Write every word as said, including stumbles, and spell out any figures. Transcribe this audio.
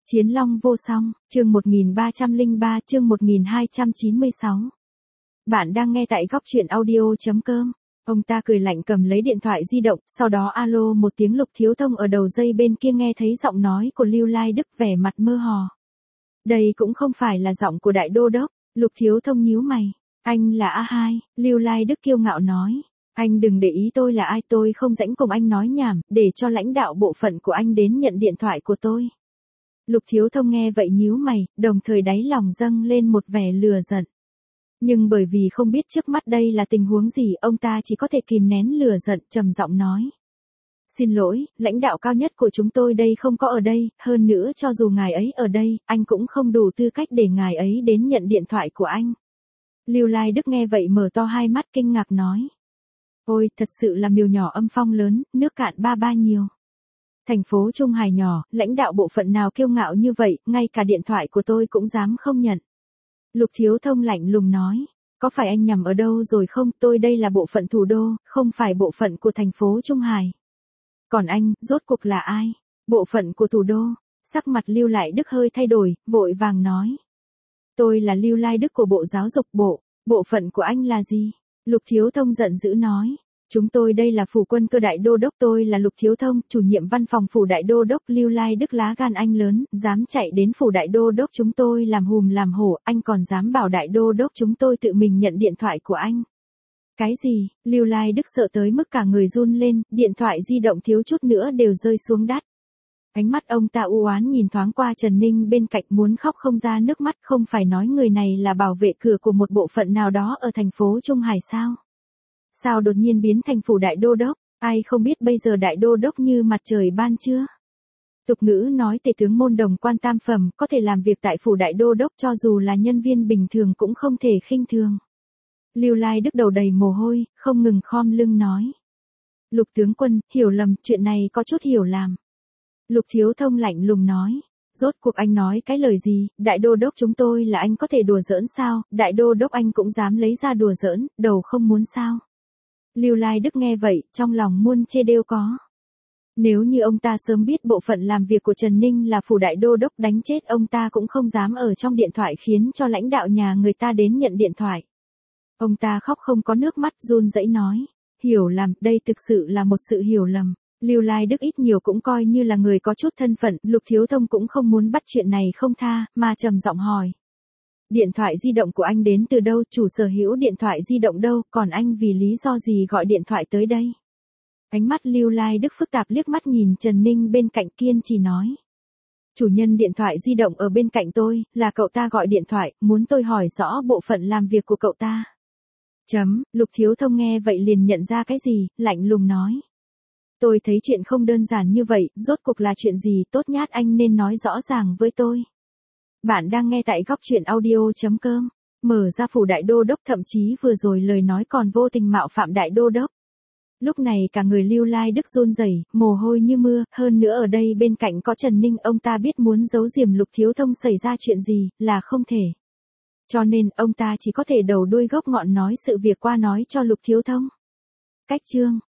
Chiến Long vô song, chương một nghìn ba trăm lẻ ba, chương một nghìn hai trăm chín mươi sáu. Bạn đang nghe tại góc truyện audio chấm com. Ông ta cười lạnh cầm lấy điện thoại di động, sau đó alo một tiếng. Lục Thiếu Thông ở đầu dây bên kia nghe thấy giọng nói của Lưu Lai Đức vẻ mặt mơ hồ. Đây cũng không phải là giọng của đại đô đốc. Lục Thiếu Thông nhíu mày. Anh là A hai, Lưu Lai Đức kiêu ngạo nói. Anh đừng để ý tôi là ai, tôi không rảnh cùng anh nói nhảm, để cho lãnh đạo bộ phận của anh đến nhận điện thoại của tôi. Lục Thiếu Thông nghe vậy nhíu mày, đồng thời đáy lòng dâng lên một vẻ lừa giận. Nhưng bởi vì không biết trước mắt đây là tình huống gì, ông ta chỉ có thể kìm nén lừa giận, trầm giọng nói. Xin lỗi, lãnh đạo cao nhất của chúng tôi đây không có ở đây, hơn nữa cho dù ngài ấy ở đây, anh cũng không đủ tư cách để ngài ấy đến nhận điện thoại của anh. Lưu Lai Đức nghe vậy mở to hai mắt kinh ngạc nói. Ôi, thật sự là miều nhỏ âm phong lớn, nước cạn ba ba nhiều. Thành phố Trung Hải nhỏ, lãnh đạo bộ phận nào kiêu ngạo như vậy, ngay cả điện thoại của tôi cũng dám không nhận. Lục Thiếu Thông lạnh lùng nói, có phải anh nhầm ở đâu rồi không, tôi đây là bộ phận thủ đô, không phải bộ phận của thành phố Trung Hải. Còn anh, rốt cuộc là ai? Bộ phận của thủ đô. Sắc mặt Lưu Lại Đức hơi thay đổi, vội vàng nói. Tôi là Lưu Lai Đức của Bộ Giáo dục Bộ, bộ phận của anh là gì? Lục Thiếu Thông giận dữ nói. Chúng tôi đây là phủ quân cơ đại đô đốc, tôi là Lục Thiếu Thông, chủ nhiệm văn phòng phủ đại đô đốc. Lưu Lai Đức lá gan anh lớn, dám chạy đến phủ đại đô đốc chúng tôi làm hùm làm hổ, anh còn dám bảo đại đô đốc chúng tôi tự mình nhận điện thoại của anh. Cái gì? Lưu Lai Đức sợ tới mức cả người run lên, điện thoại di động thiếu chút nữa đều rơi xuống đất. Ánh mắt ông ta u oán nhìn thoáng qua Trần Ninh bên cạnh, muốn khóc không ra nước mắt. Không phải nói người này là bảo vệ cửa của một bộ phận nào đó ở thành phố Trung Hải sao? Sao đột nhiên biến thành phủ đại đô đốc, ai không biết bây giờ đại đô đốc như mặt trời ban trưa. Tục ngữ nói tể tướng môn đồng quan tam phẩm, có thể làm việc tại phủ đại đô đốc cho dù là nhân viên bình thường cũng không thể khinh thường. Lưu Lai Đức đầu đầy mồ hôi, không ngừng khom lưng nói. Lục tướng quân, hiểu lầm, chuyện này có chút hiểu lầm. Lục Thiếu Thông lạnh lùng nói. Rốt cuộc anh nói cái lời gì, đại đô đốc chúng tôi là anh có thể đùa giỡn sao, đại đô đốc anh cũng dám lấy ra đùa giỡn, đầu không muốn sao. Lưu Lai Đức nghe vậy, trong lòng muôn chê đêu có. Nếu như ông ta sớm biết bộ phận làm việc của Trần Ninh là phủ đại đô đốc, đánh chết ông ta cũng không dám ở trong điện thoại khiến cho lãnh đạo nhà người ta đến nhận điện thoại. Ông ta khóc không có nước mắt, run rẩy nói. Hiểu lầm, đây thực sự là một sự hiểu lầm. Lưu Lai Đức ít nhiều cũng coi như là người có chút thân phận, Lục Thiếu Thông cũng không muốn bắt chuyện này không tha, mà trầm giọng hỏi. Điện thoại di động của anh đến từ đâu, chủ sở hữu điện thoại di động đâu, còn anh vì lý do gì gọi điện thoại tới đây? Ánh mắt Lưu Lai Đức phức tạp liếc mắt nhìn Trần Ninh bên cạnh, kiên trì nói. Chủ nhân điện thoại di động ở bên cạnh tôi, là cậu ta gọi điện thoại, muốn tôi hỏi rõ bộ phận làm việc của cậu ta. Chấm, Lục Thiếu Thông nghe vậy liền nhận ra cái gì, lạnh lùng nói. Tôi thấy chuyện không đơn giản như vậy, rốt cuộc là chuyện gì, tốt nhát anh nên nói rõ ràng với tôi. Bạn đang nghe tại góc truyện audio chấm com. Mở ra phủ đại đô đốc, thậm chí vừa rồi lời nói còn vô tình mạo phạm đại đô đốc. Lúc này cả người Lưu Lai Đức run rẩy, mồ hôi như mưa, hơn nữa ở đây bên cạnh có Trần Ninh, ông ta biết muốn giấu giếm Lục Thiếu Thông xảy ra chuyện gì, là không thể. Cho nên, ông ta chỉ có thể đầu đuôi gốc ngọn nói sự việc qua nói cho Lục Thiếu Thông. Cách chương.